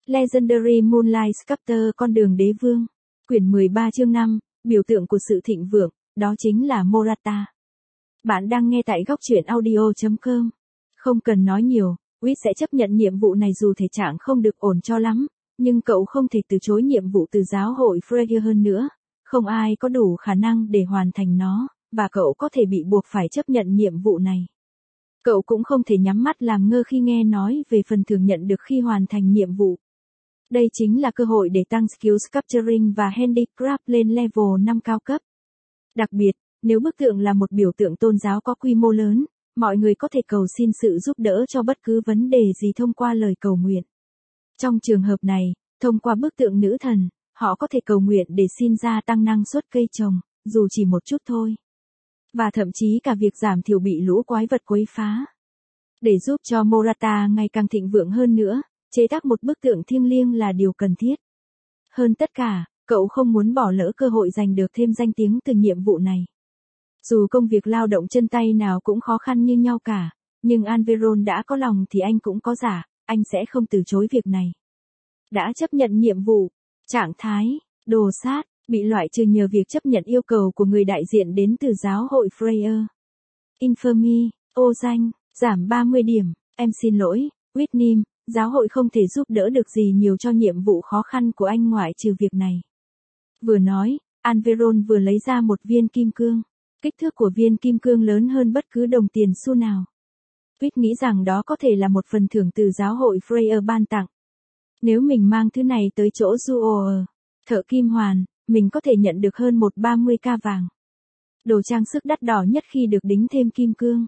Legendary Moonlight Sculptor con đường đế vương. Quyển 13 chương 5, biểu tượng của sự thịnh vượng, đó chính là Morata. Bạn đang nghe tại góc truyện audio.com. Không cần nói nhiều, Wit sẽ chấp nhận nhiệm vụ này dù thể trạng không được ổn cho lắm, nhưng cậu không thể từ chối nhiệm vụ từ giáo hội Freya hơn nữa. Không ai có đủ khả năng để hoàn thành nó, và cậu có thể bị buộc phải chấp nhận nhiệm vụ này. Cậu cũng không thể nhắm mắt làm ngơ khi nghe nói về phần thưởng nhận được khi hoàn thành nhiệm vụ. Đây chính là cơ hội để tăng skill sculpturing và handicraft lên level 5 cao cấp. Đặc biệt, nếu bức tượng là một biểu tượng tôn giáo có quy mô lớn, mọi người có thể cầu xin sự giúp đỡ cho bất cứ vấn đề gì thông qua lời cầu nguyện. Trong trường hợp này, thông qua bức tượng nữ thần, họ có thể cầu nguyện để xin gia tăng năng suất cây trồng, dù chỉ một chút thôi. Và thậm chí cả việc giảm thiểu bị lũ quái vật quấy phá. Để giúp cho Morata ngày càng thịnh vượng hơn nữa, chế tác một bức tượng thiêng liêng là điều cần thiết. Hơn tất cả, cậu không muốn bỏ lỡ cơ hội giành được thêm danh tiếng từ nhiệm vụ này. Dù công việc lao động chân tay nào cũng khó khăn như nhau cả, nhưng Alveron đã có lòng thì anh cũng có dạ, anh sẽ không từ chối việc này. Đã chấp nhận nhiệm vụ, trạng thái, đồ sát, bị loại trừ nhờ việc chấp nhận yêu cầu của người đại diện đến từ giáo hội Freya. Infamy, ô danh, giảm 30 điểm, em xin lỗi, Whitney, giáo hội không thể giúp đỡ được gì nhiều cho nhiệm vụ khó khăn của anh ngoại trừ việc này. Vừa nói, Alveron vừa lấy ra một viên kim cương. Kích thước của viên kim cương lớn hơn bất cứ đồng tiền xu nào. Whit nghĩ rằng đó có thể là một phần thưởng từ giáo hội Freya ban tặng. Nếu mình mang thứ này tới chỗ Juor, thợ kim hoàn, mình có thể nhận được hơn 130k vàng. Đồ trang sức đắt đỏ nhất khi được đính thêm kim cương.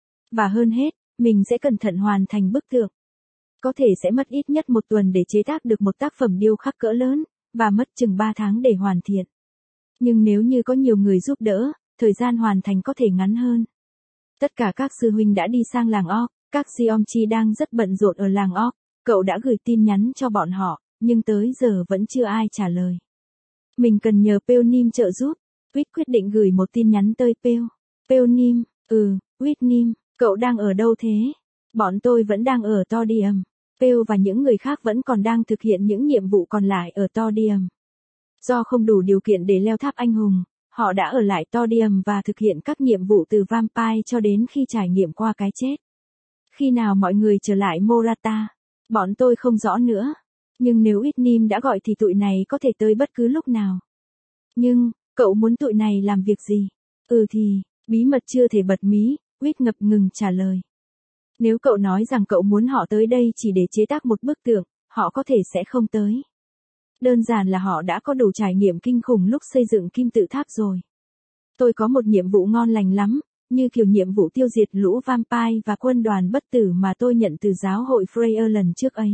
Và hơn hết, mình sẽ cẩn thận hoàn thành bức tượng. Có thể sẽ mất ít nhất 1 tuần để chế tác được một tác phẩm điêu khắc cỡ lớn, và mất chừng 3 tháng để hoàn thiện. Nhưng nếu như có nhiều người giúp đỡ, thời gian hoàn thành có thể ngắn hơn. Tất cả các sư huynh đã đi sang làng Orc, các Siomchi đang rất bận rộn ở làng Orc, cậu đã gửi tin nhắn cho bọn họ, nhưng tới giờ vẫn chưa ai trả lời. Mình cần nhờ Peonim trợ giúp. Whit quyết định gửi một tin nhắn tới Peonim, Whitnim, cậu đang ở đâu thế? Bọn tôi vẫn đang ở Todium. Peo và những người khác vẫn còn đang thực hiện những nhiệm vụ còn lại ở Todium. Do không đủ điều kiện để leo tháp anh hùng, họ đã ở lại Todium và thực hiện các nhiệm vụ từ Vampire cho đến khi trải nghiệm qua cái chết. Khi nào mọi người trở lại Morata? Bọn tôi không rõ nữa. Nhưng nếu Whitnim đã gọi thì tụi này có thể tới bất cứ lúc nào. Nhưng, cậu muốn tụi này làm việc gì? Thì, bí mật chưa thể bật mí, Whit ngập ngừng trả lời. Nếu cậu nói rằng cậu muốn họ tới đây chỉ để chế tác một bức tượng, họ có thể sẽ không tới. Đơn giản là họ đã có đủ trải nghiệm kinh khủng lúc xây dựng kim tự tháp rồi. Tôi có một nhiệm vụ ngon lành lắm, như kiểu nhiệm vụ tiêu diệt lũ vampire và quân đoàn bất tử mà tôi nhận từ giáo hội Freya lần trước ấy.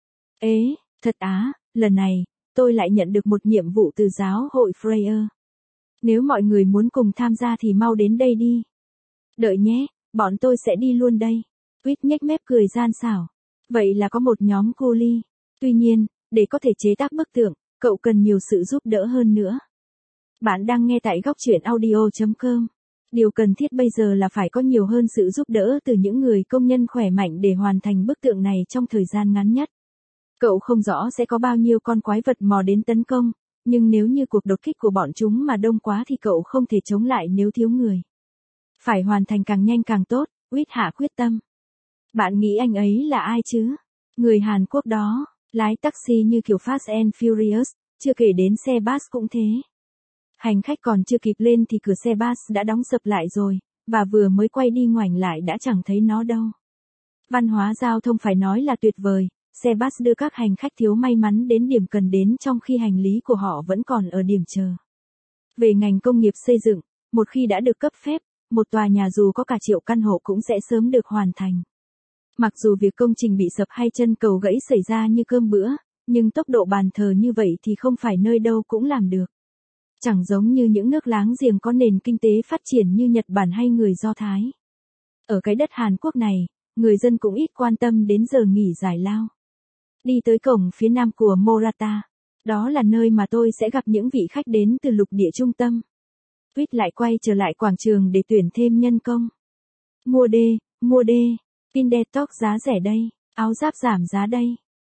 Thật á, lần này, tôi lại nhận được một nhiệm vụ từ giáo hội Freya. Nếu mọi người muốn cùng tham gia thì mau đến đây đi. Đợi nhé, bọn tôi sẽ đi luôn đây. Whit nhếch mép cười gian xảo. Vậy là có một nhóm cô ly. Tuy nhiên, để có thể chế tác bức tượng, cậu cần nhiều sự giúp đỡ hơn nữa. Bạn đang nghe tại góc truyện audio.com. Điều cần thiết bây giờ là phải có nhiều hơn sự giúp đỡ từ những người công nhân khỏe mạnh để hoàn thành bức tượng này trong thời gian ngắn nhất. Cậu không rõ sẽ có bao nhiêu con quái vật mò đến tấn công, nhưng nếu như cuộc đột kích của bọn chúng mà đông quá thì cậu không thể chống lại nếu thiếu người. Phải hoàn thành càng nhanh càng tốt, Whit hạ quyết tâm. Bạn nghĩ anh ấy là ai chứ? Người Hàn Quốc đó, lái taxi như kiểu Fast and Furious, chưa kể đến xe bus cũng thế. Hành khách còn chưa kịp lên thì cửa xe bus đã đóng sập lại rồi, và vừa mới quay đi ngoảnh lại đã chẳng thấy nó đâu. Văn hóa giao thông phải nói là tuyệt vời, xe bus đưa các hành khách thiếu may mắn đến điểm cần đến trong khi hành lý của họ vẫn còn ở điểm chờ. Về ngành công nghiệp xây dựng, một khi đã được cấp phép, một tòa nhà dù có cả triệu căn hộ cũng sẽ sớm được hoàn thành. Mặc dù việc công trình bị sập hay chân cầu gãy xảy ra như cơm bữa, nhưng tốc độ bàn thờ như vậy thì không phải nơi đâu cũng làm được. Chẳng giống như những nước láng giềng có nền kinh tế phát triển như Nhật Bản hay người Do Thái. Ở cái đất Hàn Quốc này, người dân cũng ít quan tâm đến giờ nghỉ giải lao. Đi tới cổng phía nam của Morata. Đó là nơi mà tôi sẽ gặp những vị khách đến từ lục địa trung tâm. Whit lại quay trở lại quảng trường để tuyển thêm nhân công. Mua đê, pin detox giá rẻ đây, áo giáp giảm giá đây.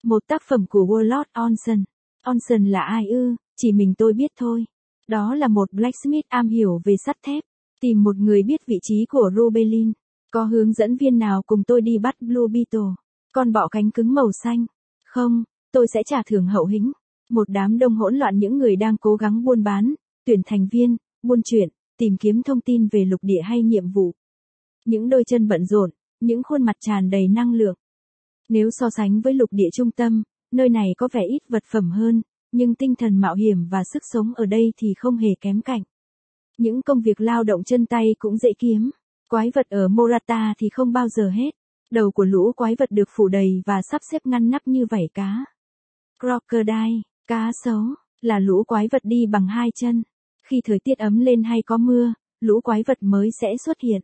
Một tác phẩm của Warlord Olsen. Olsen là ai ư? Chỉ mình tôi biết thôi. Đó là một blacksmith am hiểu về sắt thép. Tìm một người biết vị trí của Rubelin. Có hướng dẫn viên nào cùng tôi đi bắt Blue Beetle, con bọ cánh cứng màu xanh? Không, tôi sẽ trả thưởng hậu hĩnh. Một đám đông hỗn loạn những người đang cố gắng buôn bán, tuyển thành viên, buôn chuyện, tìm kiếm thông tin về lục địa hay nhiệm vụ. Những đôi chân bận rộn, những khuôn mặt tràn đầy năng lượng. Nếu so sánh với lục địa trung tâm, nơi này có vẻ ít vật phẩm hơn, nhưng tinh thần mạo hiểm và sức sống ở đây thì không hề kém cạnh. Những công việc lao động chân tay cũng dễ kiếm. Quái vật ở Morata thì không bao giờ hết. Đầu của lũ quái vật được phủ đầy và sắp xếp ngăn nắp như vảy cá. Crocodile, cá sấu, là lũ quái vật đi bằng hai chân. Khi thời tiết ấm lên hay có mưa, lũ quái vật mới sẽ xuất hiện.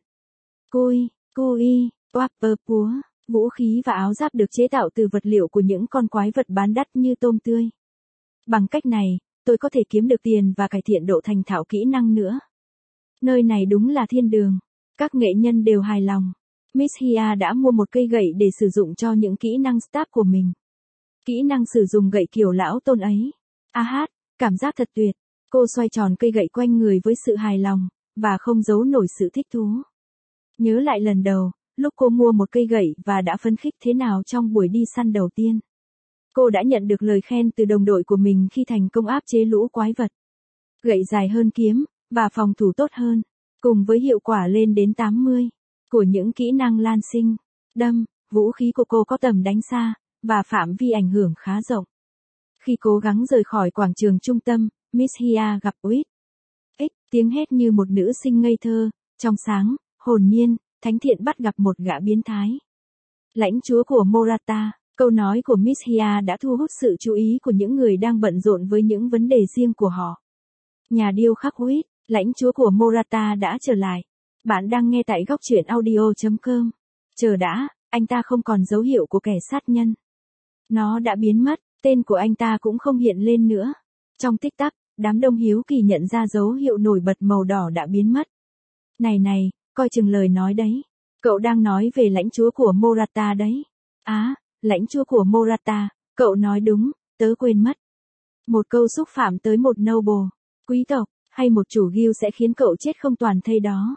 Cui, Wapper púa, vũ khí và áo giáp được chế tạo từ vật liệu của những con quái vật bán đắt như tôm tươi. Bằng cách này, tôi có thể kiếm được tiền và cải thiện độ thành thạo kỹ năng nữa. Nơi này đúng là thiên đường. Các nghệ nhân đều hài lòng. Miss Hia đã mua một cây gậy để sử dụng cho những kỹ năng staff của mình. Kỹ năng sử dụng gậy kiểu lão tôn ấy. Cảm giác thật tuyệt. Cô xoay tròn cây gậy quanh người với sự hài lòng, và không giấu nổi sự thích thú. Nhớ lại lần đầu, lúc cô mua một cây gậy và đã phấn khích thế nào trong buổi đi săn đầu tiên. Cô đã nhận được lời khen từ đồng đội của mình khi thành công áp chế lũ quái vật. Gậy dài hơn kiếm, và phòng thủ tốt hơn, cùng với hiệu quả lên đến 80 của những kỹ năng lan sinh, đâm, vũ khí của cô có tầm đánh xa, và phạm vi ảnh hưởng khá rộng. Khi cố gắng rời khỏi quảng trường trung tâm, Miss Hia gặp Uýt. Tiếng hét như một nữ sinh ngây thơ, trong sáng, hồn nhiên, thánh thiện bắt gặp một gã biến thái. Lãnh chúa của Morata. Câu nói của Miss Hia đã thu hút sự chú ý của những người đang bận rộn với những vấn đề riêng của họ. Nhà điêu khắc Uýt, lãnh chúa của Morata đã trở lại. Bạn đang nghe tại góc truyện audio.com. Chờ đã, anh ta không còn dấu hiệu của kẻ sát nhân. Nó đã biến mất, tên của anh ta cũng không hiện lên nữa. Trong tích tắc, đám đông hiếu kỳ nhận ra dấu hiệu nổi bật màu đỏ đã biến mất. Này, coi chừng lời nói đấy. Cậu đang nói về lãnh chúa của Morata đấy. Lãnh chúa của Morata, cậu nói đúng, tớ quên mất. Một câu xúc phạm tới một noble, quý tộc, hay một chủ guild sẽ khiến cậu chết không toàn thây đó.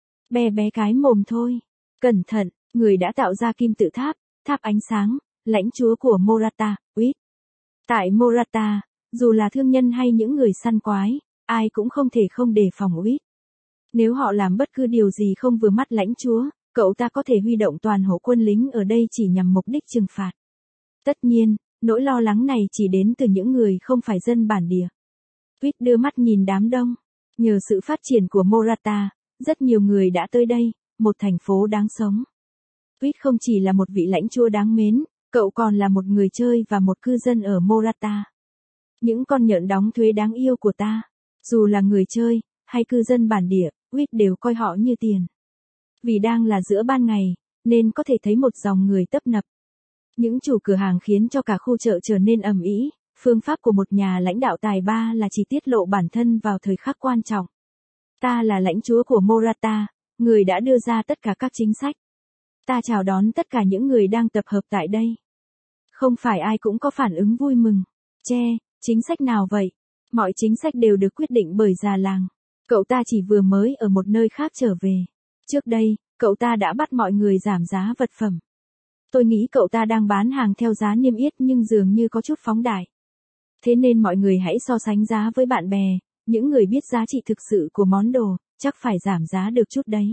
Bé cái mồm thôi. Cẩn thận, người đã tạo ra kim tự tháp, tháp ánh sáng, lãnh chúa của Morata, Uýt. Tại Morata, dù là thương nhân hay những người săn quái, ai cũng không thể không đề phòng Uýt. Nếu họ làm bất cứ điều gì không vừa mắt lãnh chúa, cậu ta có thể huy động toàn hộ quân lính ở đây chỉ nhằm mục đích trừng phạt. Tất nhiên, nỗi lo lắng này chỉ đến từ những người không phải dân bản địa. Uýt đưa mắt nhìn đám đông. Nhờ sự phát triển của Morata, rất nhiều người đã tới đây, một thành phố đáng sống. Uýt không chỉ là một vị lãnh chúa đáng mến, cậu còn là một người chơi và một cư dân ở Morata. Những con nhện đóng thuế đáng yêu của ta, dù là người chơi, hay cư dân bản địa, Uýt đều coi họ như tiền. Vì đang là giữa ban ngày, nên có thể thấy một dòng người tấp nập. Những chủ cửa hàng khiến cho cả khu chợ trở nên ầm ĩ. Phương pháp của một nhà lãnh đạo tài ba là chỉ tiết lộ bản thân vào thời khắc quan trọng. Ta là lãnh chúa của Morata, người đã đưa ra tất cả các chính sách. Ta chào đón tất cả những người đang tập hợp tại đây. Không phải ai cũng có phản ứng vui mừng. Chính sách nào vậy? Mọi chính sách đều được quyết định bởi già làng. Cậu ta chỉ vừa mới ở một nơi khác trở về. Trước đây, cậu ta đã bắt mọi người giảm giá vật phẩm. Tôi nghĩ cậu ta đang bán hàng theo giá niêm yết nhưng dường như có chút phóng đại. Thế nên mọi người hãy so sánh giá với bạn bè, những người biết giá trị thực sự của món đồ, chắc phải giảm giá được chút đấy.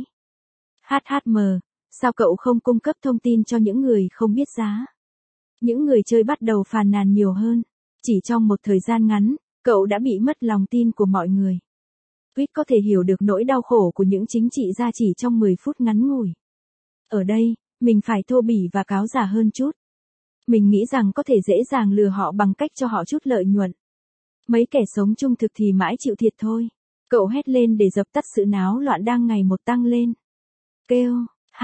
Sao cậu không cung cấp thông tin cho những người không biết giá? Những người chơi bắt đầu phàn nàn nhiều hơn. Chỉ trong một thời gian ngắn, cậu đã bị mất lòng tin của mọi người. Uýt có thể hiểu được nỗi đau khổ của những chính trị gia chỉ trong 10 phút ngắn ngủi. Ở đây, mình phải thô bỉ và cáo giả hơn chút. Mình nghĩ rằng có thể dễ dàng lừa họ bằng cách cho họ chút lợi nhuận. Mấy kẻ sống trung thực thì mãi chịu thiệt thôi. Cậu hét lên để dập tắt sự náo loạn đang ngày một tăng lên. Kêu,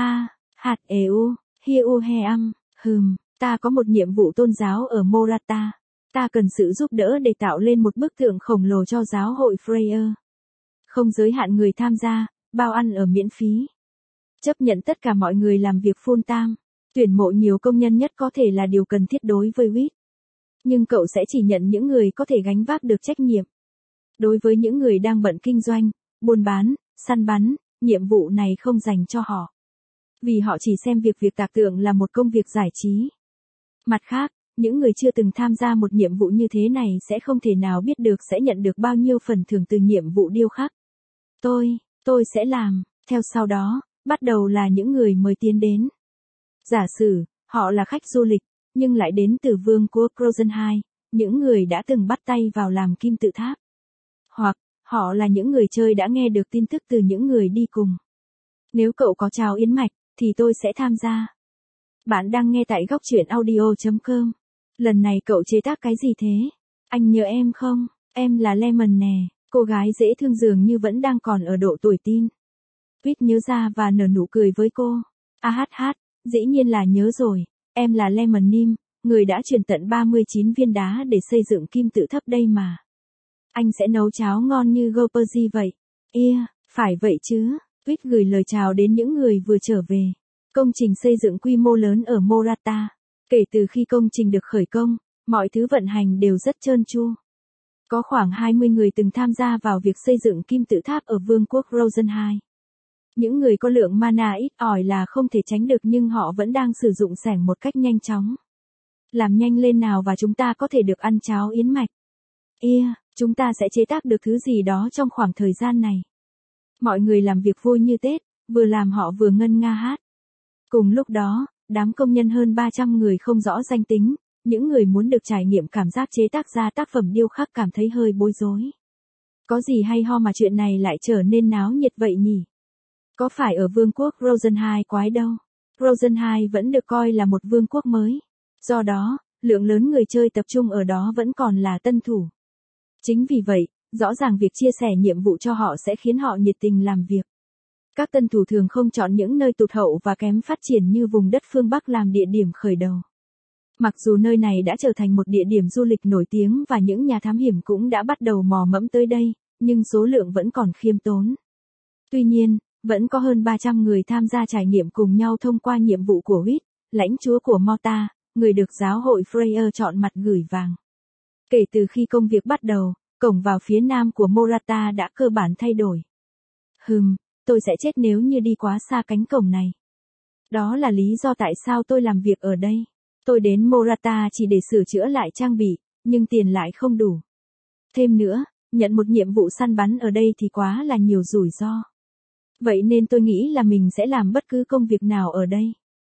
ta có một nhiệm vụ tôn giáo ở Morata. Ta cần sự giúp đỡ để tạo lên một bức tượng khổng lồ cho giáo hội Freya. Không giới hạn người tham gia, bao ăn ở miễn phí. Chấp nhận tất cả mọi người làm việc full time. Tuyển mộ nhiều công nhân nhất có thể là điều cần thiết đối với WIT. Nhưng cậu sẽ chỉ nhận những người có thể gánh vác được trách nhiệm. Đối với những người đang bận kinh doanh, buôn bán, săn bắn, nhiệm vụ này không dành cho họ. Vì họ chỉ xem việc tạc tượng là một công việc giải trí. Mặt khác, những người chưa từng tham gia một nhiệm vụ như thế này sẽ không thể nào biết được sẽ nhận được bao nhiêu phần thưởng từ nhiệm vụ điêu khắc. Tôi sẽ làm, theo sau đó, bắt đầu là những người mới tiến đến. Giả sử, họ là khách du lịch, nhưng lại đến từ vương quốc Rosenheim, những người đã từng bắt tay vào làm kim tự tháp. Hoặc, họ là những người chơi đã nghe được tin tức từ những người đi cùng. Nếu cậu có trào yến mạch, thì tôi sẽ tham gia. Bạn đang nghe tại góc truyện audio.com. Lần này cậu chế tác cái gì thế? Anh nhớ em không? Em là Lemon nè, cô gái dễ thương dường như vẫn đang còn ở độ tuổi teen. WIT nhớ ra và nở nụ cười với cô. Dĩ nhiên là nhớ rồi, em là Lemon Nim, người đã truyền tận 39 viên đá để xây dựng kim tự tháp đây mà. Anh sẽ nấu cháo ngon như Goperji vậy. Phải vậy chứ. WIT gửi lời chào đến những người vừa trở về. Công trình xây dựng quy mô lớn ở Morata. Kể từ khi công trình được khởi công, mọi thứ vận hành đều rất trơn tru. Có khoảng 20 người từng tham gia vào việc xây dựng kim tự tháp ở vương quốc Rosenheim. Những người có lượng mana ít ỏi là không thể tránh được nhưng họ vẫn đang sử dụng xẻng một cách nhanh chóng. Làm nhanh lên nào và chúng ta có thể được ăn cháo yến mạch. Chúng ta sẽ chế tác được thứ gì đó trong khoảng thời gian này. Mọi người làm việc vui như Tết, vừa làm họ vừa ngân nga hát. Cùng lúc đó, đám công nhân hơn 300 người không rõ danh tính, những người muốn được trải nghiệm cảm giác chế tác ra tác phẩm điêu khắc cảm thấy hơi bối rối. Có gì hay ho mà chuyện này lại trở nên náo nhiệt vậy nhỉ? Có phải ở vương quốc Rosenheim quái đâu? Rosenheim vẫn được coi là một vương quốc mới. Do đó, lượng lớn người chơi tập trung ở đó vẫn còn là tân thủ. Chính vì vậy, rõ ràng việc chia sẻ nhiệm vụ cho họ sẽ khiến họ nhiệt tình làm việc. Các tân thủ thường không chọn những nơi tụt hậu và kém phát triển như vùng đất phương Bắc làm địa điểm khởi đầu. Mặc dù nơi này đã trở thành một địa điểm du lịch nổi tiếng và những nhà thám hiểm cũng đã bắt đầu mò mẫm tới đây, nhưng số lượng vẫn còn khiêm tốn. Tuy nhiên, vẫn có hơn 300 người tham gia trải nghiệm cùng nhau thông qua nhiệm vụ của WIT, lãnh chúa của Morta, người được giáo hội Freyr chọn mặt gửi vàng. Kể từ khi công việc bắt đầu, cổng vào phía nam của Morata đã cơ bản thay đổi. Tôi sẽ chết nếu như đi quá xa cánh cổng này. Đó là lý do tại sao tôi làm việc ở đây. Tôi đến Morata chỉ để sửa chữa lại trang bị, nhưng tiền lại không đủ. Thêm nữa, nhận một nhiệm vụ săn bắn ở đây thì quá là nhiều rủi ro. Vậy nên tôi nghĩ là mình sẽ làm bất cứ công việc nào ở đây.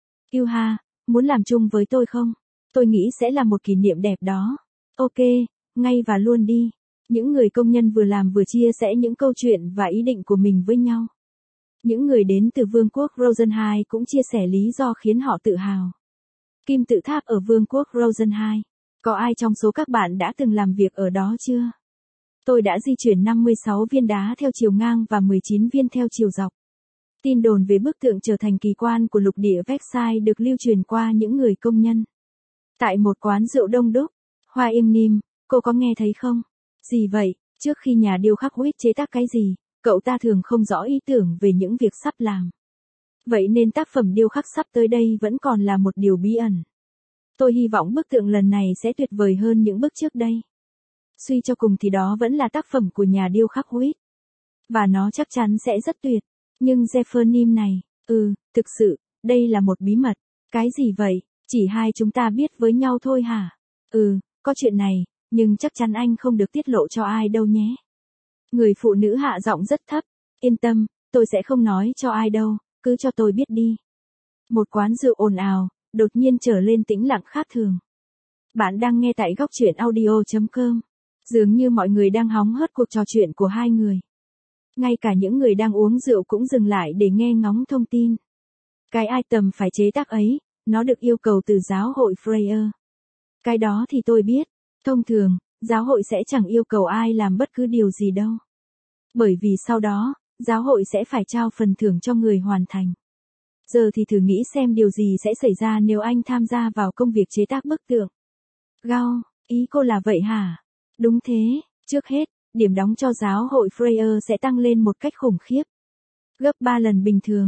Muốn làm chung với tôi không? Tôi nghĩ sẽ là một kỷ niệm đẹp đó. Ok, ngay và luôn đi. Những người công nhân vừa làm vừa chia sẻ những câu chuyện và ý định của mình với nhau. Những người đến từ vương quốc Rosenheim cũng chia sẻ lý do khiến họ tự hào. Kim tự tháp ở vương quốc Rosenheim. Có ai trong số các bạn đã từng làm việc ở đó chưa? Tôi đã di chuyển 56 viên đá theo chiều ngang và 19 viên theo chiều dọc. Tin đồn về bức tượng trở thành kỳ quan của lục địa Versailles được lưu truyền qua những người công nhân. Tại một quán rượu đông đúc, Hoa Yên Nim, cô có nghe thấy không? Gì vậy? Trước khi nhà điêu khắc WIT chế tác cái gì, cậu ta thường không rõ ý tưởng về những việc sắp làm. Vậy nên tác phẩm điêu khắc sắp tới đây vẫn còn là một điều bí ẩn. Tôi hy vọng bức tượng lần này sẽ tuyệt vời hơn những bức trước đây. Suy cho cùng thì đó vẫn là tác phẩm của nhà điêu khắc WIT. Và nó chắc chắn sẽ rất tuyệt. Nhưng Zephyr này, thực sự, đây là một bí mật. Cái gì vậy? Chỉ hai chúng ta biết với nhau thôi hả? Có chuyện này, nhưng chắc chắn anh không được tiết lộ cho ai đâu nhé. Người phụ nữ hạ giọng rất thấp. Yên tâm, tôi sẽ không nói cho ai đâu, cứ cho tôi biết đi. Một quán rượu ồn ào, đột nhiên trở lên tĩnh lặng khác thường. Bạn đang nghe tại góc truyện audio.com. Dường như mọi người đang hóng hớt cuộc trò chuyện của hai người. Ngay cả những người đang uống rượu cũng dừng lại để nghe ngóng thông tin. Cái item phải chế tác ấy, nó được yêu cầu từ giáo hội Freyr. Cái đó thì tôi biết. Thông thường, giáo hội sẽ chẳng yêu cầu ai làm bất cứ điều gì đâu. Bởi vì sau đó, giáo hội sẽ phải trao phần thưởng cho người hoàn thành. Giờ thì thử nghĩ xem điều gì sẽ xảy ra nếu anh tham gia vào công việc chế tác bức tượng. Gao, ý cô là vậy hả? Đúng thế, trước hết, điểm đóng cho giáo hội Freyr sẽ tăng lên một cách khủng khiếp. Gấp 3 lần bình thường.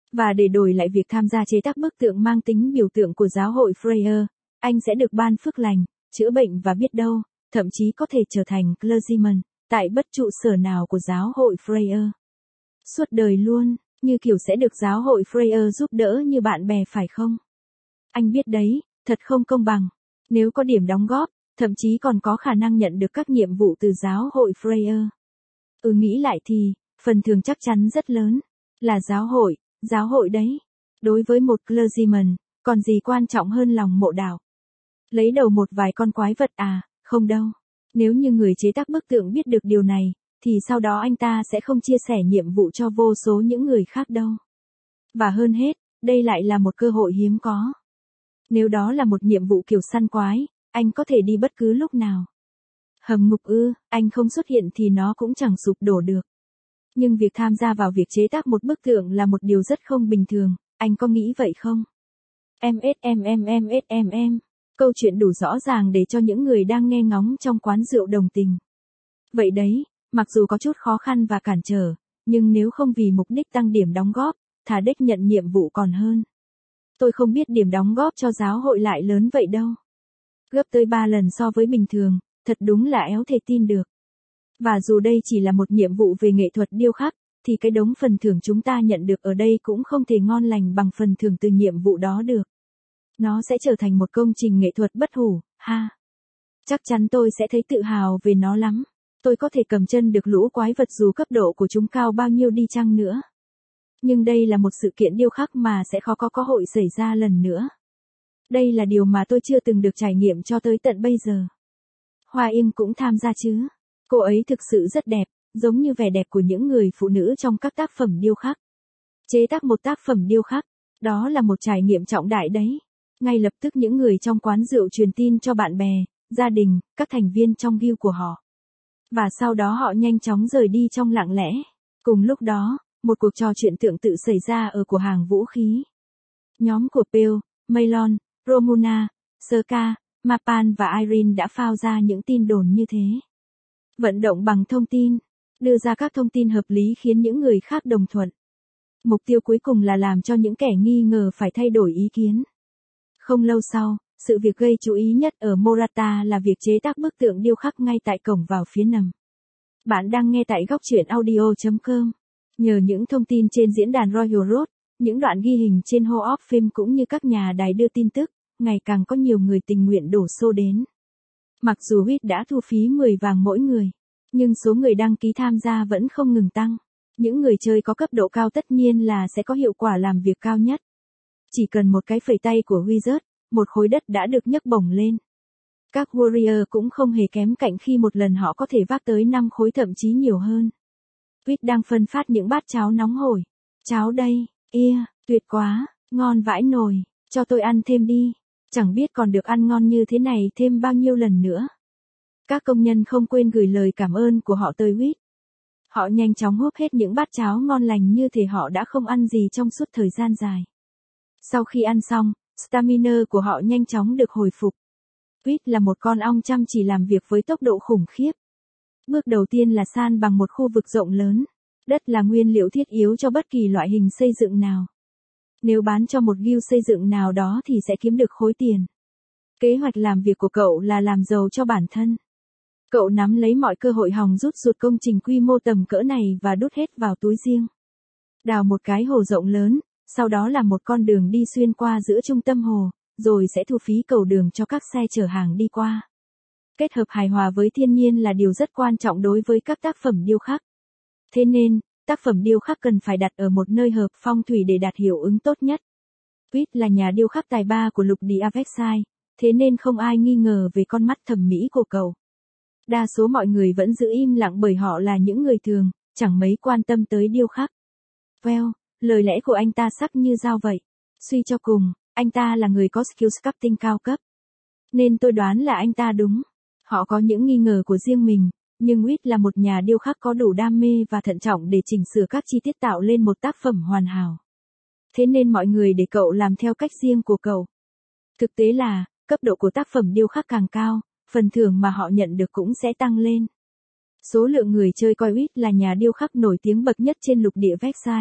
Và để đổi lại việc tham gia chế tác bức tượng mang tính biểu tượng của giáo hội Freya, anh sẽ được ban phước lành, chữa bệnh và biết đâu, thậm chí có thể trở thành clergyman, tại bất trụ sở nào của giáo hội Freya. Suốt đời luôn, như kiểu sẽ được giáo hội Freya giúp đỡ như bạn bè phải không? Anh biết đấy, thật không công bằng. Nếu có điểm đóng góp, thậm chí còn có khả năng nhận được các nhiệm vụ từ giáo hội Freya. Nghĩ lại thì, phần thưởng chắc chắn rất lớn. Là giáo hội đấy. Đối với một clergyman, còn gì quan trọng hơn lòng mộ đạo? Lấy đầu một vài con quái vật à, không đâu. Nếu như người chế tác bức tượng biết được điều này, thì sau đó anh ta sẽ không chia sẻ nhiệm vụ cho vô số những người khác đâu. Và hơn hết, đây lại là một cơ hội hiếm có. Nếu đó là một nhiệm vụ kiểu săn quái, anh có thể đi bất cứ lúc nào. Hầm ngục anh không xuất hiện thì nó cũng chẳng sụp đổ được. Nhưng việc tham gia vào việc chế tác một bức tượng là một điều rất không bình thường, anh có nghĩ vậy không? Câu chuyện đủ rõ ràng để cho những người đang nghe ngóng trong quán rượu đồng tình. Vậy đấy, mặc dù có chút khó khăn và cản trở, nhưng nếu không vì mục đích tăng điểm đóng góp, thà đích nhận nhiệm vụ còn hơn. Tôi không biết điểm đóng góp cho giáo hội lại lớn vậy đâu. Gấp tới 3 lần so với bình thường, thật đúng là éo thể tin được. Và dù đây chỉ là một nhiệm vụ về nghệ thuật điêu khắc, thì cái đống phần thưởng chúng ta nhận được ở đây cũng không thể ngon lành bằng phần thưởng từ nhiệm vụ đó được. Nó sẽ trở thành một công trình nghệ thuật bất hủ, ha. Chắc chắn tôi sẽ thấy tự hào về nó lắm. Tôi có thể cầm chân được lũ quái vật dù cấp độ của chúng cao bao nhiêu đi chăng nữa. Nhưng đây là một sự kiện điêu khắc mà sẽ khó có cơ hội xảy ra lần nữa. Đây là điều mà tôi chưa từng được trải nghiệm cho tới tận bây giờ. Hoa Yên cũng tham gia chứ. Cô ấy thực sự rất đẹp, giống như vẻ đẹp của những người phụ nữ trong các tác phẩm điêu khắc. Chế tác một tác phẩm điêu khắc, đó là một trải nghiệm trọng đại đấy. Ngay lập tức những người trong quán rượu truyền tin cho bạn bè, gia đình, các thành viên trong guild của họ. Và sau đó họ nhanh chóng rời đi trong lặng lẽ. Cùng lúc đó, một cuộc trò chuyện tương tự xảy ra ở cửa hàng vũ khí. Nhóm của Pale, Maylon, Romuna, Serka, Mapan và Irene đã phao ra những tin đồn như thế. Vận động bằng thông tin, đưa ra các thông tin hợp lý khiến những người khác đồng thuận. Mục tiêu cuối cùng là làm cho những kẻ nghi ngờ phải thay đổi ý kiến. Không lâu sau, sự việc gây chú ý nhất ở Morata là việc chế tác bức tượng điêu khắc ngay tại cổng vào phía nằm. Bạn đang nghe tại góc truyện audio.com. Nhờ những thông tin trên diễn đàn Royal Road, những đoạn ghi hình trên Hall of Fame cũng như các nhà đài đưa tin tức, ngày càng có nhiều người tình nguyện đổ xô đến. Mặc dù Huyết đã thu phí 10 vàng mỗi người, nhưng số người đăng ký tham gia vẫn không ngừng tăng. Những người chơi có cấp độ cao tất nhiên là sẽ có hiệu quả làm việc cao nhất. Chỉ cần một cái phẩy tay của Wizard, một khối đất đã được nhấc bổng lên. Các Warrior cũng không hề kém cạnh khi một lần họ có thể vác tới 5 khối thậm chí nhiều hơn. Huyết đang phân phát những bát cháo nóng hổi. Cháo đây, tuyệt quá, ngon vãi nồi, cho tôi ăn thêm đi. Chẳng biết còn được ăn ngon như thế này thêm bao nhiêu lần nữa. Các công nhân không quên gửi lời cảm ơn của họ tới Huyết. Họ nhanh chóng húp hết những bát cháo ngon lành như thể họ đã không ăn gì trong suốt thời gian dài. Sau khi ăn xong, stamina của họ nhanh chóng được hồi phục. Huyết là một con ong chăm chỉ làm việc với tốc độ khủng khiếp. Bước đầu tiên là san bằng một khu vực rộng lớn. Đất là nguyên liệu thiết yếu cho bất kỳ loại hình xây dựng nào. Nếu bán cho một guild xây dựng nào đó thì sẽ kiếm được khối tiền. Kế hoạch làm việc của cậu là làm giàu cho bản thân. Cậu nắm lấy mọi cơ hội hòng rút ruột công trình quy mô tầm cỡ này và đút hết vào túi riêng. Đào một cái hồ rộng lớn, sau đó là một con đường đi xuyên qua giữa trung tâm hồ, rồi sẽ thu phí cầu đường cho các xe chở hàng đi qua. Kết hợp hài hòa với thiên nhiên là điều rất quan trọng đối với các tác phẩm điêu khắc. Thế nên, tác phẩm điêu khắc cần phải đặt ở một nơi hợp phong thủy để đạt hiệu ứng tốt nhất. Huyết là nhà điêu khắc tài ba của lục địa Avexai, thế nên không ai nghi ngờ về con mắt thẩm mỹ của cậu. Đa số mọi người vẫn giữ im lặng bởi họ là những người thường, chẳng mấy quan tâm tới điêu khắc. Well, lời lẽ của anh ta sắc như dao vậy. Suy cho cùng, anh ta là người có skill sculpting cao cấp. Nên tôi đoán là anh ta đúng. Họ có những nghi ngờ của riêng mình, nhưng Huyết là một nhà điêu khắc có đủ đam mê và thận trọng để chỉnh sửa các chi tiết tạo lên một tác phẩm hoàn hảo. Thế nên mọi người để cậu làm theo cách riêng của cậu. Thực tế là, cấp độ của tác phẩm điêu khắc càng cao, phần thưởng mà họ nhận được cũng sẽ tăng lên. Số lượng người chơi coi Huyết là nhà điêu khắc nổi tiếng bậc nhất trên lục địa Vexai,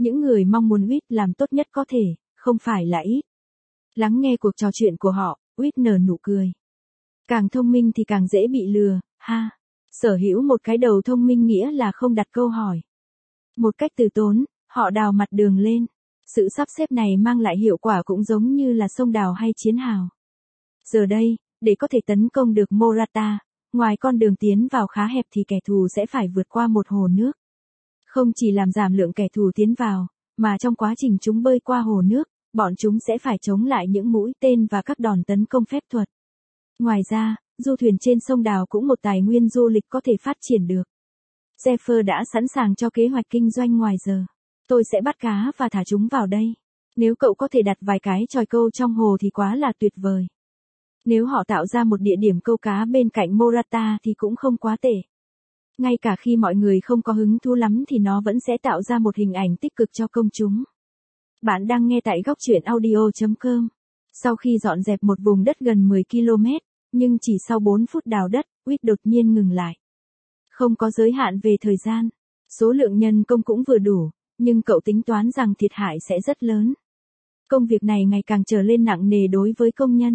Những người mong muốn Wit làm tốt nhất có thể, không phải là ít. Lắng nghe cuộc trò chuyện của họ, Wit nở nụ cười. Càng thông minh thì càng dễ bị lừa, ha. Sở hữu một cái đầu thông minh nghĩa là không đặt câu hỏi. Một cách từ tốn, họ đào mặt đường lên. Sự sắp xếp này mang lại hiệu quả cũng giống như là sông đào hay chiến hào. Giờ đây, để có thể tấn công được Morata, ngoài con đường tiến vào khá hẹp thì kẻ thù sẽ phải vượt qua một hồ nước. Không chỉ làm giảm lượng kẻ thù tiến vào, mà trong quá trình chúng bơi qua hồ nước, bọn chúng sẽ phải chống lại những mũi tên và các đòn tấn công phép thuật. Ngoài ra, du thuyền trên sông đào cũng một tài nguyên du lịch có thể phát triển được. Zephyr đã sẵn sàng cho kế hoạch kinh doanh ngoài giờ. Tôi sẽ bắt cá và thả chúng vào đây. Nếu cậu có thể đặt vài cái chòi câu trong hồ thì quá là tuyệt vời. Nếu họ tạo ra một địa điểm câu cá bên cạnh Morata thì cũng không quá tệ. Ngay cả khi mọi người không có hứng thú lắm thì nó vẫn sẽ tạo ra một hình ảnh tích cực cho công chúng. Bạn đang nghe tại góc truyện audio.com. Sau khi dọn dẹp một vùng đất gần 10 km, nhưng chỉ sau 4 phút đào đất, Wit đột nhiên ngừng lại. Không có giới hạn về thời gian. Số lượng nhân công cũng vừa đủ, nhưng cậu tính toán rằng thiệt hại sẽ rất lớn. Công việc này ngày càng trở lên nặng nề đối với công nhân.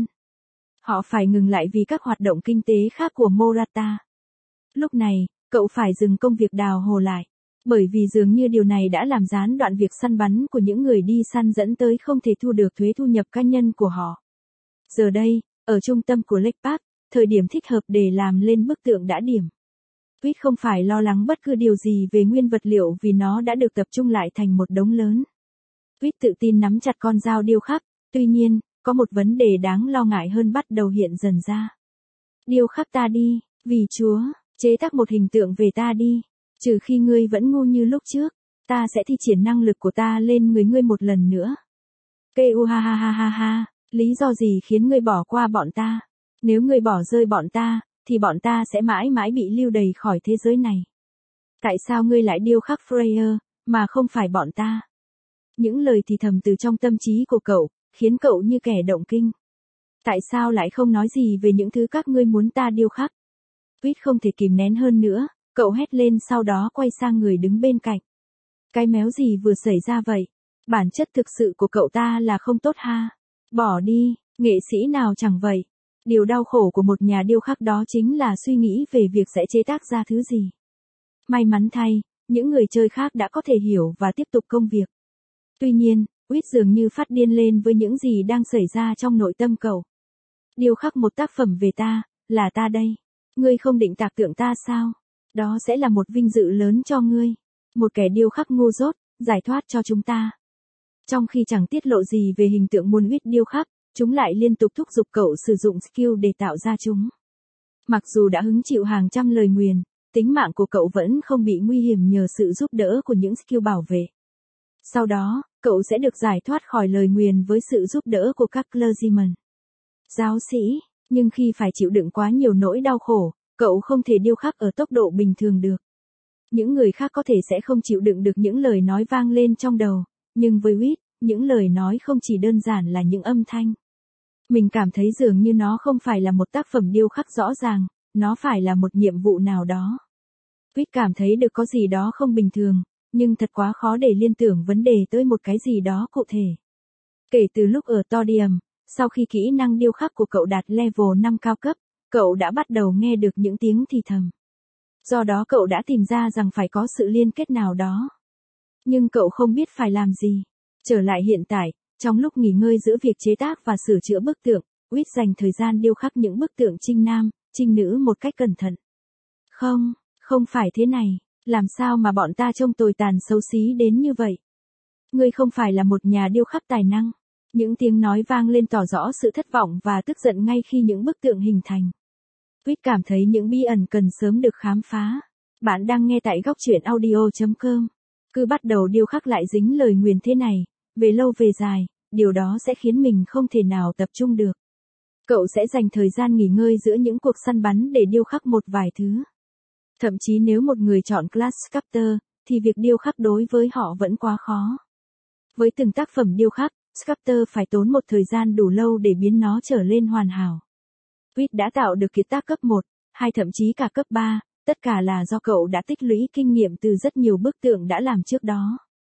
Họ phải ngừng lại vì các hoạt động kinh tế khác của Morata. Lúc này, cậu phải dừng công việc đào hồ lại. Bởi vì dường như điều này đã làm gián đoạn việc săn bắn của những người đi săn dẫn tới không thể thu được thuế thu nhập cá nhân của họ. Giờ đây, ở trung tâm của Lake Park, thời điểm thích hợp để làm lên bức tượng đã điểm. Wit không phải lo lắng bất cứ điều gì về nguyên vật liệu vì nó đã được tập trung lại thành một đống lớn. Wit tự tin nắm chặt con dao điêu khắc, tuy nhiên, có một vấn đề đáng lo ngại hơn bắt đầu hiện dần ra. Điêu khắc ta đi, vì Chúa, chế tác một hình tượng về ta đi, trừ khi ngươi vẫn ngu như lúc trước, ta sẽ thi triển năng lực của ta lên người ngươi một lần nữa. Kêu ha ha ha ha ha, lý do gì khiến ngươi bỏ qua bọn ta? Nếu ngươi bỏ rơi bọn ta, thì bọn ta sẽ mãi mãi bị lưu đày khỏi thế giới này. Tại sao ngươi lại điêu khắc Freya, mà không phải bọn ta? Những lời thì thầm từ trong tâm trí của cậu, khiến cậu như kẻ động kinh. Tại sao lại không nói gì về những thứ các ngươi muốn ta điêu khắc? Wit không thể kìm nén hơn nữa, cậu hét lên sau đó quay sang người đứng bên cạnh. Cái méo gì vừa xảy ra vậy? Bản chất thực sự của cậu ta là không tốt ha. Bỏ đi, nghệ sĩ nào chẳng vậy. Điều đau khổ của một nhà điêu khắc đó chính là suy nghĩ về việc sẽ chế tác ra thứ gì. May mắn thay, những người chơi khác đã có thể hiểu và tiếp tục công việc. Tuy nhiên, Wit dường như phát điên lên với những gì đang xảy ra trong nội tâm cậu. Điêu khắc một tác phẩm về ta, là ta đây. Ngươi không định tạc tượng ta sao? Đó sẽ là một vinh dự lớn cho ngươi. Một kẻ điêu khắc ngu dốt, giải thoát cho chúng ta. Trong khi chẳng tiết lộ gì về hình tượng muôn Wit điêu khắc, chúng lại liên tục thúc giục cậu sử dụng skill để tạo ra chúng. Mặc dù đã hứng chịu hàng trăm lời nguyền, tính mạng của cậu vẫn không bị nguy hiểm nhờ sự giúp đỡ của những skill bảo vệ. Sau đó, cậu sẽ được giải thoát khỏi lời nguyền với sự giúp đỡ của các clergyman, giáo sĩ, nhưng khi phải chịu đựng quá nhiều nỗi đau khổ, cậu không thể điêu khắc ở tốc độ bình thường được. Những người khác có thể sẽ không chịu đựng được những lời nói vang lên trong đầu, nhưng với Wit, những lời nói không chỉ đơn giản là những âm thanh. Mình cảm thấy dường như nó không phải là một tác phẩm điêu khắc rõ ràng, nó phải là một nhiệm vụ nào đó. Wit cảm thấy được có gì đó không bình thường, nhưng thật quá khó để liên tưởng vấn đề tới một cái gì đó cụ thể. Kể từ lúc ở Todium, sau khi kỹ năng điêu khắc của cậu đạt level 5 cao cấp, cậu đã bắt đầu nghe được những tiếng thì thầm. Do đó cậu đã tìm ra rằng phải có sự liên kết nào đó. Nhưng cậu không biết phải làm gì. Trở lại hiện tại, trong lúc nghỉ ngơi giữa việc chế tác và sửa chữa bức tượng, Wit dành thời gian điêu khắc những bức tượng trinh nam, trinh nữ một cách cẩn thận. Không phải thế này, làm sao mà bọn ta trông tồi tàn xấu xí đến như vậy? Ngươi không phải là một nhà điêu khắc tài năng. Những tiếng nói vang lên tỏ rõ sự thất vọng và tức giận ngay khi những bức tượng hình thành. Wit cảm thấy những bí ẩn cần sớm được khám phá. Bạn đang nghe tại góc truyện audio.com. Cứ bắt đầu điêu khắc lại dính lời nguyền thế này, về lâu về dài, điều đó sẽ khiến mình không thể nào tập trung được. Cậu sẽ dành thời gian nghỉ ngơi giữa những cuộc săn bắn để điêu khắc một vài thứ. Thậm chí nếu một người chọn class sculptor, thì việc điêu khắc đối với họ vẫn quá khó. Với từng tác phẩm điêu khắc, sculptor phải tốn một thời gian đủ lâu để biến nó trở lên hoàn hảo. Wit đã tạo được kiệt tác cấp 1, 2 thậm chí cả cấp 3, tất cả là do cậu đã tích lũy kinh nghiệm từ rất nhiều bức tượng đã làm trước đó.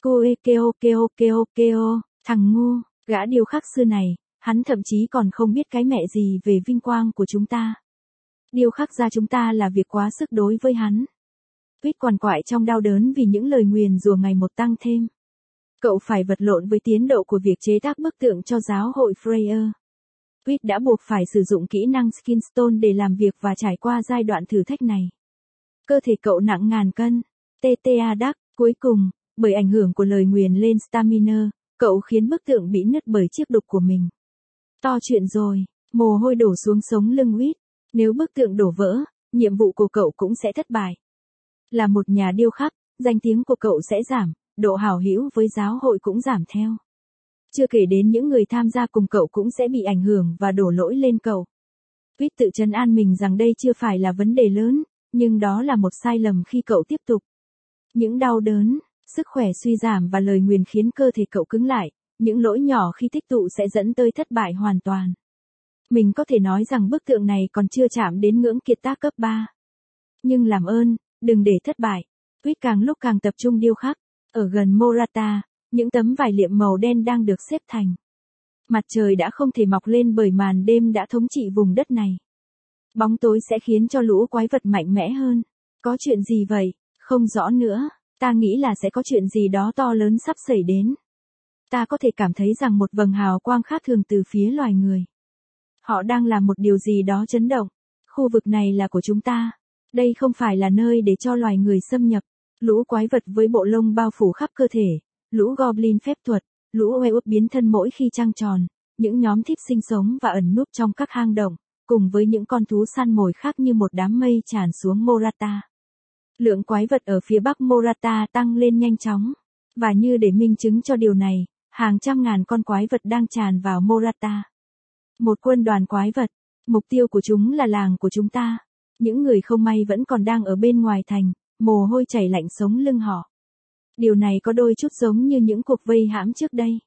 Cô ê kêu kêu kêu kêu, thằng ngu, gã điêu khắc sư này, hắn thậm chí còn không biết cái mẹ gì về vinh quang của chúng ta. Điêu khắc ra chúng ta là việc quá sức đối với hắn. Tuyết quằn quại trong đau đớn vì những lời nguyền rủa ngày một tăng thêm. Cậu phải vật lộn với tiến độ của việc chế tác bức tượng cho giáo hội Freya. Tuyết đã buộc phải sử dụng kỹ năng Skinstone để làm việc và trải qua giai đoạn thử thách này. Cơ thể cậu nặng ngàn cân. TTA đắc, cuối cùng, bởi ảnh hưởng của lời nguyền lên stamina, cậu khiến bức tượng bị nứt bởi chiếc đục của mình. To chuyện rồi, mồ hôi đổ xuống sống lưng Huyết. Nếu bức tượng đổ vỡ, nhiệm vụ của cậu cũng sẽ thất bại. Là một nhà điêu khắc, danh tiếng của cậu sẽ giảm, độ hảo hữu với giáo hội cũng giảm theo. Chưa kể đến những người tham gia cùng cậu cũng sẽ bị ảnh hưởng và đổ lỗi lên cậu. Huyết tự trấn an mình rằng đây chưa phải là vấn đề lớn, nhưng đó là một sai lầm khi cậu tiếp tục. Những đau đớn, sức khỏe suy giảm và lời nguyền khiến cơ thể cậu cứng lại, những lỗi nhỏ khi tích tụ sẽ dẫn tới thất bại hoàn toàn. Mình có thể nói rằng bức tượng này còn chưa chạm đến ngưỡng kiệt tác cấp 3. Nhưng làm ơn, đừng để thất bại. Tuyết càng lúc càng tập trung điêu khắc. Ở gần Morata, những tấm vải liệm màu đen đang được xếp thành. Mặt trời đã không thể mọc lên bởi màn đêm đã thống trị vùng đất này. Bóng tối sẽ khiến cho lũ quái vật mạnh mẽ hơn. Có chuyện gì vậy? Không rõ nữa. Ta nghĩ là sẽ có chuyện gì đó to lớn sắp xảy đến. Ta có thể cảm thấy rằng một vầng hào quang khác thường từ phía loài người. Họ đang làm một điều gì đó chấn động. Khu vực này là của chúng ta. Đây không phải là nơi để cho loài người xâm nhập. Lũ quái vật với bộ lông bao phủ khắp cơ thể, lũ goblin phép thuật, lũ werewolf biến thân mỗi khi trăng tròn, những nhóm thiếp sinh sống và ẩn núp trong các hang động, cùng với những con thú săn mồi khác như một đám mây tràn xuống Morata. Lượng quái vật ở phía bắc Morata tăng lên nhanh chóng, và như để minh chứng cho điều này, hàng trăm ngàn con quái vật đang tràn vào Morata. Một quân đoàn quái vật, mục tiêu của chúng là làng của chúng ta. Những người không may vẫn còn đang ở bên ngoài thành, mồ hôi chảy lạnh sống lưng họ. Điều này có đôi chút giống như những cuộc vây hãm trước đây.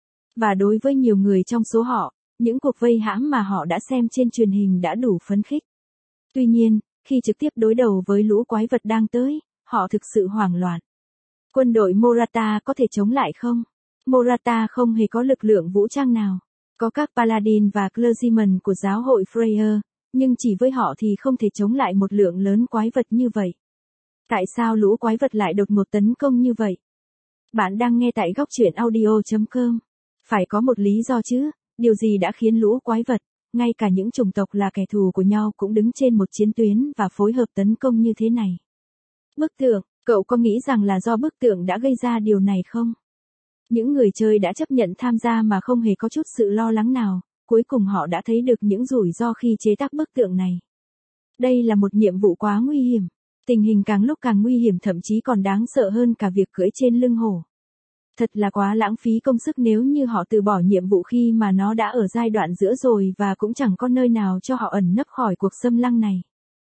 Và đối với nhiều người trong số họ, những cuộc vây hãm mà họ đã xem trên truyền hình đã đủ phấn khích. Tuy nhiên, khi trực tiếp đối đầu với lũ quái vật đang tới, họ thực sự hoảng loạn. Quân đội Morata có thể chống lại không? Morata không hề có lực lượng vũ trang nào. Có các paladin và clergyman của giáo hội Freya, nhưng chỉ với họ thì không thể chống lại một lượng lớn quái vật như vậy. Tại sao lũ quái vật lại đột ngột tấn công như vậy? Bạn đang nghe tại góc truyện audio.com. Phải có một lý do chứ, điều gì đã khiến lũ quái vật, ngay cả những chủng tộc là kẻ thù của nhau cũng đứng trên một chiến tuyến và phối hợp tấn công như thế này? Bức tượng, cậu có nghĩ rằng là do bức tượng đã gây ra điều này không? Những người chơi đã chấp nhận tham gia mà không hề có chút sự lo lắng nào, cuối cùng họ đã thấy được những rủi ro khi chế tác bức tượng này. Đây là một nhiệm vụ quá nguy hiểm. Tình hình càng lúc càng nguy hiểm, thậm chí còn đáng sợ hơn cả việc cưỡi trên lưng hổ. Thật là quá lãng phí công sức nếu như họ từ bỏ nhiệm vụ khi mà nó đã ở giai đoạn giữa rồi và cũng chẳng có nơi nào cho họ ẩn nấp khỏi cuộc xâm lăng này.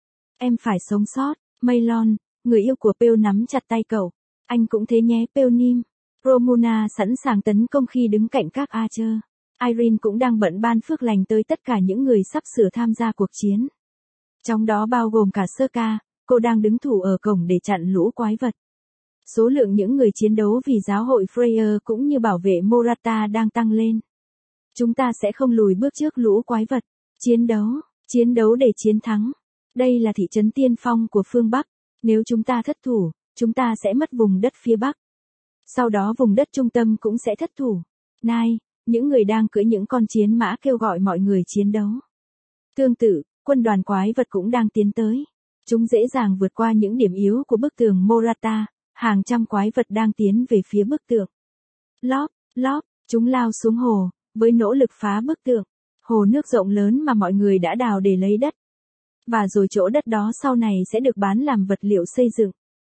Em phải sống sót, Maylon, người yêu của Peo nắm chặt tay cậu. Anh cũng thế nhé Peonim. Romuna sẵn sàng tấn công khi đứng cạnh các Archer. Irene cũng đang bận ban phước lành tới tất cả những người sắp sửa tham gia cuộc chiến. Trong đó bao gồm cả Serka, cô đang đứng thủ ở cổng để chặn lũ quái vật. Số lượng những người chiến đấu vì giáo hội Freya cũng như bảo vệ Morata đang tăng lên. Chúng ta sẽ không lùi bước trước lũ quái vật. Chiến đấu để chiến thắng. Đây là thị trấn tiên phong của phương Bắc. Nếu chúng ta thất thủ, chúng ta sẽ mất vùng đất phía Bắc. Sau đó vùng đất trung tâm cũng sẽ thất thủ. Nai, những người đang cưỡi những con chiến mã kêu gọi mọi người chiến đấu. Tương tự, quân đoàn quái vật cũng đang tiến tới. Chúng dễ dàng vượt qua những điểm yếu của bức tường Morata, hàng trăm quái vật đang tiến về phía bức tượng. Lóp, chúng lao xuống hồ, với nỗ lực phá bức tượng. Hồ nước rộng lớn mà mọi người đã đào để lấy đất. Và rồi chỗ đất đó sau này sẽ được bán làm vật liệu xây dựng.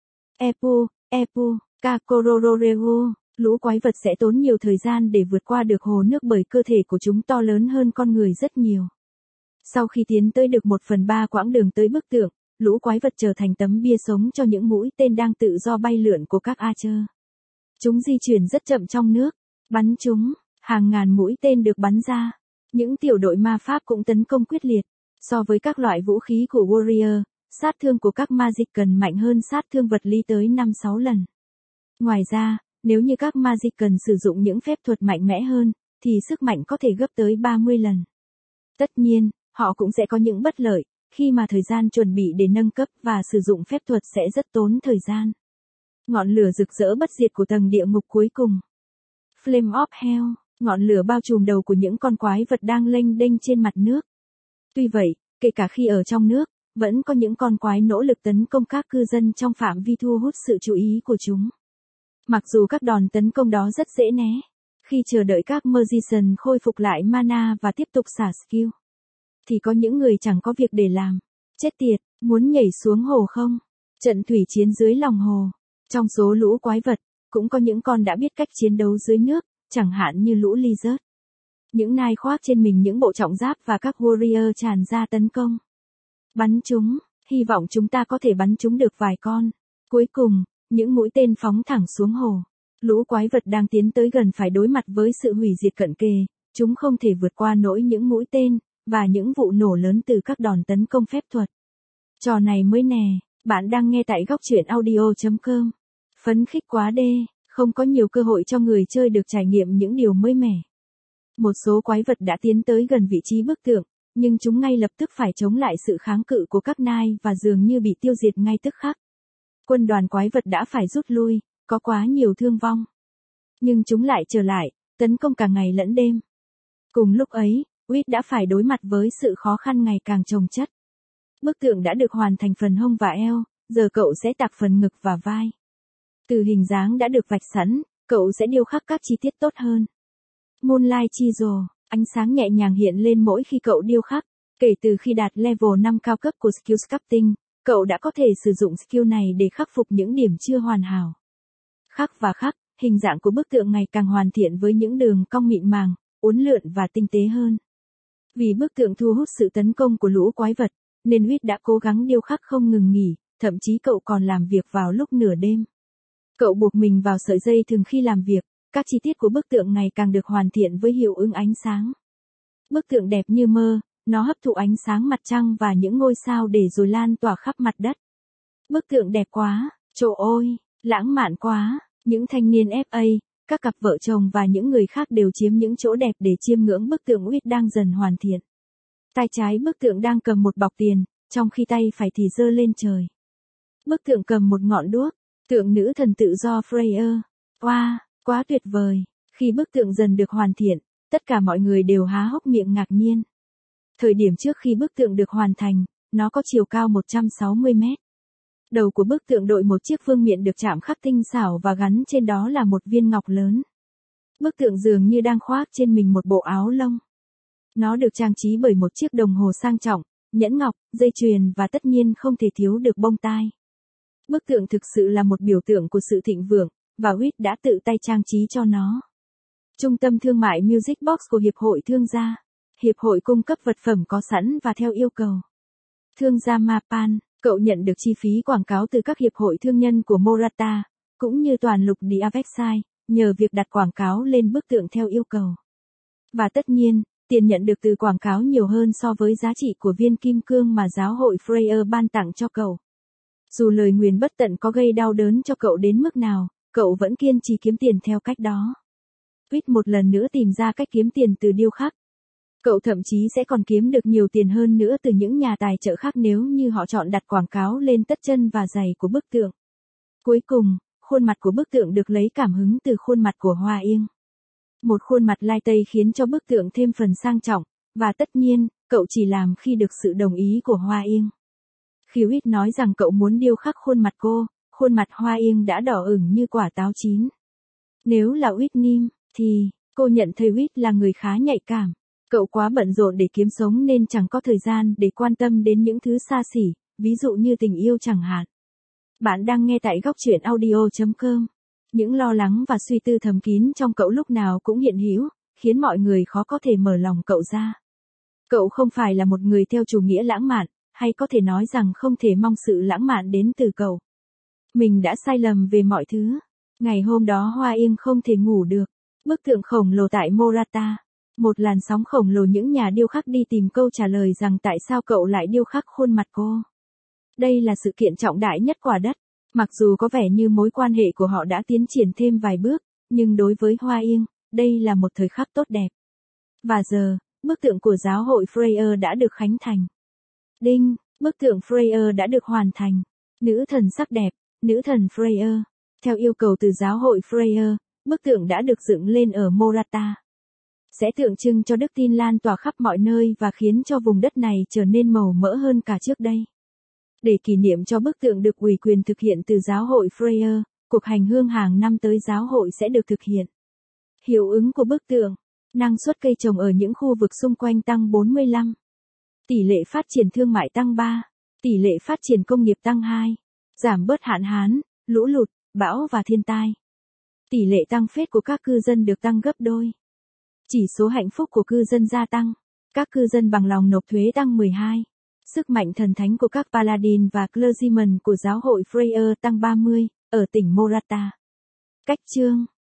Epu, Kakorororego, lũ quái vật sẽ tốn nhiều thời gian để vượt qua được hồ nước bởi cơ thể của chúng to lớn hơn con người rất nhiều. Sau khi tiến tới được 1/3 quãng đường tới bức tượng, lũ quái vật trở thành tấm bia sống cho những mũi tên đang tự do bay lượn của các Archer. Chúng di chuyển rất chậm trong nước, bắn chúng, hàng ngàn mũi tên được bắn ra. Những tiểu đội ma pháp cũng tấn công quyết liệt. So với các loại vũ khí của Warrior, sát thương của các Magician mạnh hơn sát thương vật lý tới 5-6 lần. Ngoài ra, Nếu như các Magician sử dụng những phép thuật mạnh mẽ hơn, thì sức mạnh có thể gấp tới 30 lần. Tất nhiên, họ cũng sẽ có những bất lợi, khi mà thời gian chuẩn bị để nâng cấp và sử dụng phép thuật sẽ rất tốn thời gian. Ngọn lửa rực rỡ bất diệt của tầng địa ngục cuối cùng. Flame of Hell, ngọn lửa bao trùm đầu của những con quái vật đang lênh đênh trên mặt nước. Tuy vậy, kể cả khi ở trong nước, vẫn có những con quái nỗ lực tấn công các cư dân trong phạm vi thu hút sự chú ý của chúng. Mặc dù các đòn tấn công đó rất dễ né, khi chờ đợi các Magician khôi phục lại mana và tiếp tục xả skill, thì có những người chẳng có việc để làm. Chết tiệt, muốn nhảy xuống hồ không? Trận thủy chiến dưới lòng hồ. Trong số lũ quái vật, cũng có những con đã biết cách chiến đấu dưới nước, chẳng hạn như lũ lizard. Những nai khoác trên mình những bộ trọng giáp và các warrior tràn ra tấn công. Bắn chúng, hy vọng chúng ta có thể bắn chúng được vài con. Cuối cùng, những mũi tên phóng thẳng xuống hồ. Lũ quái vật đang tiến tới gần phải đối mặt với sự hủy diệt cận kề, chúng không thể vượt qua nổi những mũi tên, và những vụ nổ lớn từ các đòn tấn công phép thuật. Trò này mới nè, bạn đang nghe tại góc truyện audio.com. Phấn khích quá đê, không có nhiều cơ hội cho người chơi được trải nghiệm những điều mới mẻ. Một số quái vật đã tiến tới gần vị trí bức tượng, nhưng chúng ngay lập tức phải chống lại sự kháng cự của các nai và dường như bị tiêu diệt ngay tức khắc. Quân đoàn quái vật đã phải rút lui, có quá nhiều thương vong. Nhưng chúng lại trở lại, tấn công cả ngày lẫn đêm. Cùng lúc ấy, Wit đã phải đối mặt với sự khó khăn ngày càng chồng chất. Bức tượng đã được hoàn thành phần hông và eo, giờ cậu sẽ tạc phần ngực và vai. Từ hình dáng đã được vạch sẵn, cậu sẽ điêu khắc các chi tiết tốt hơn. Moonlight Chisel, ánh sáng nhẹ nhàng hiện lên mỗi khi cậu điêu khắc. Kể từ khi đạt level 5 cao cấp của Skill Sculpting, cậu đã có thể sử dụng skill này để khắc phục những điểm chưa hoàn hảo. Khắc và khắc, hình dạng của bức tượng ngày càng hoàn thiện với những đường cong mịn màng, uốn lượn và tinh tế hơn. Vì bức tượng thu hút sự tấn công của lũ quái vật, nên Wit đã cố gắng điêu khắc không ngừng nghỉ, thậm chí cậu còn làm việc vào lúc nửa đêm. Cậu buộc mình vào sợi dây thường khi làm việc, các chi tiết của bức tượng ngày càng được hoàn thiện với hiệu ứng ánh sáng. Bức tượng đẹp như mơ, nó hấp thụ ánh sáng mặt trăng và những ngôi sao để rồi lan tỏa khắp mặt đất. Bức tượng đẹp quá, trời ơi, lãng mạn quá, những thanh niên FA, các cặp vợ chồng và những người khác đều chiếm những chỗ đẹp để chiêm ngưỡng bức tượng Wit đang dần hoàn thiện. Tay trái bức tượng đang cầm một bọc tiền, trong khi tay phải thì giơ lên trời. Bức tượng cầm một ngọn đuốc, tượng nữ thần tự do Freya. Wow, quá tuyệt vời. Khi bức tượng dần được hoàn thiện, tất cả mọi người đều há hốc miệng ngạc nhiên. Thời điểm trước khi bức tượng được hoàn thành, nó có chiều cao 160 mét. Đầu của bức tượng đội một chiếc vương miện được chạm khắc tinh xảo và gắn trên đó là một viên ngọc lớn. Bức tượng dường như đang khoác trên mình một bộ áo lông. Nó được trang trí bởi một chiếc đồng hồ sang trọng, nhẫn ngọc, dây chuyền và tất nhiên không thể thiếu được bông tai. Bức tượng thực sự là một biểu tượng của sự thịnh vượng, và Wit đã tự tay trang trí cho nó. Trung tâm thương mại Music Box của Hiệp hội Thương gia. Hiệp hội cung cấp vật phẩm có sẵn và theo yêu cầu. Thương gia Mapan, cậu nhận được chi phí quảng cáo từ các hiệp hội thương nhân của Morata, cũng như toàn lục địa Avexai, nhờ việc đặt quảng cáo lên bức tượng theo yêu cầu. Và tất nhiên, tiền nhận được từ quảng cáo nhiều hơn so với giá trị của viên kim cương mà giáo hội Freya ban tặng cho cậu. Dù lời nguyền bất tận có gây đau đớn cho cậu đến mức nào, cậu vẫn kiên trì kiếm tiền theo cách đó. Wit một lần nữa tìm ra cách kiếm tiền từ điêu khắc. Cậu thậm chí sẽ còn kiếm được nhiều tiền hơn nữa từ những nhà tài trợ khác nếu như họ chọn đặt quảng cáo lên tất chân và giày của bức tượng. Cuối cùng, khuôn mặt của bức tượng được lấy cảm hứng từ khuôn mặt của Hoa Yên. Một khuôn mặt lai tây khiến cho bức tượng thêm phần sang trọng, và tất nhiên, cậu chỉ làm khi được sự đồng ý của Hoa Yên. Khi Wit nói rằng cậu muốn điêu khắc khuôn mặt cô, khuôn mặt Hoa Yên đã đỏ ửng như quả táo chín. Nếu là Wit Nim, thì, cô nhận thấy Wit là người khá nhạy cảm. Cậu quá bận rộn để kiếm sống nên chẳng có thời gian để quan tâm đến những thứ xa xỉ, ví dụ như tình yêu chẳng hạn. Bạn đang nghe tại góc truyện audio.com. Những lo lắng và suy tư thầm kín trong cậu lúc nào cũng hiện hữu, khiến mọi người khó có thể mở lòng cậu ra. Cậu không phải là một người theo chủ nghĩa lãng mạn, hay có thể nói rằng không thể mong sự lãng mạn đến từ cậu. Mình đã sai lầm về mọi thứ. Ngày hôm đó Hoa Yên không thể ngủ được. Bức tượng khổng lồ tại Morata. Một làn sóng khổng lồ những nhà điêu khắc đi tìm câu trả lời rằng tại sao cậu lại điêu khắc khuôn mặt cô. Đây là sự kiện trọng đại nhất quả đất. Mặc dù có vẻ như mối quan hệ của họ đã tiến triển thêm vài bước, nhưng đối với Hoa Yên, đây là một thời khắc tốt đẹp. Và giờ, bức tượng của giáo hội Freya đã được khánh thành. Đinh, bức tượng Freya đã được hoàn thành. Nữ thần sắc đẹp, nữ thần Freya. Theo yêu cầu từ giáo hội Freya, bức tượng đã được dựng lên ở Moratha. Sẽ tượng trưng cho đức tin lan tỏa khắp mọi nơi và khiến cho vùng đất này trở nên màu mỡ hơn cả trước đây. Để kỷ niệm cho bức tượng được ủy quyền thực hiện từ giáo hội Freya, cuộc hành hương hàng năm tới giáo hội sẽ được thực hiện. Hiệu ứng của bức tượng, năng suất cây trồng ở những khu vực xung quanh tăng 45. Tỷ lệ phát triển thương mại tăng 3. Tỷ lệ phát triển công nghiệp tăng 2. Giảm bớt hạn hán, lũ lụt, bão và thiên tai. Tỷ lệ tăng phết của các cư dân được tăng gấp đôi. Chỉ số hạnh phúc của cư dân gia tăng. Các cư dân bằng lòng nộp thuế tăng 12. Sức mạnh thần thánh của các paladin và clergyman của giáo hội Freya tăng 30, ở tỉnh Moratha. Cách chương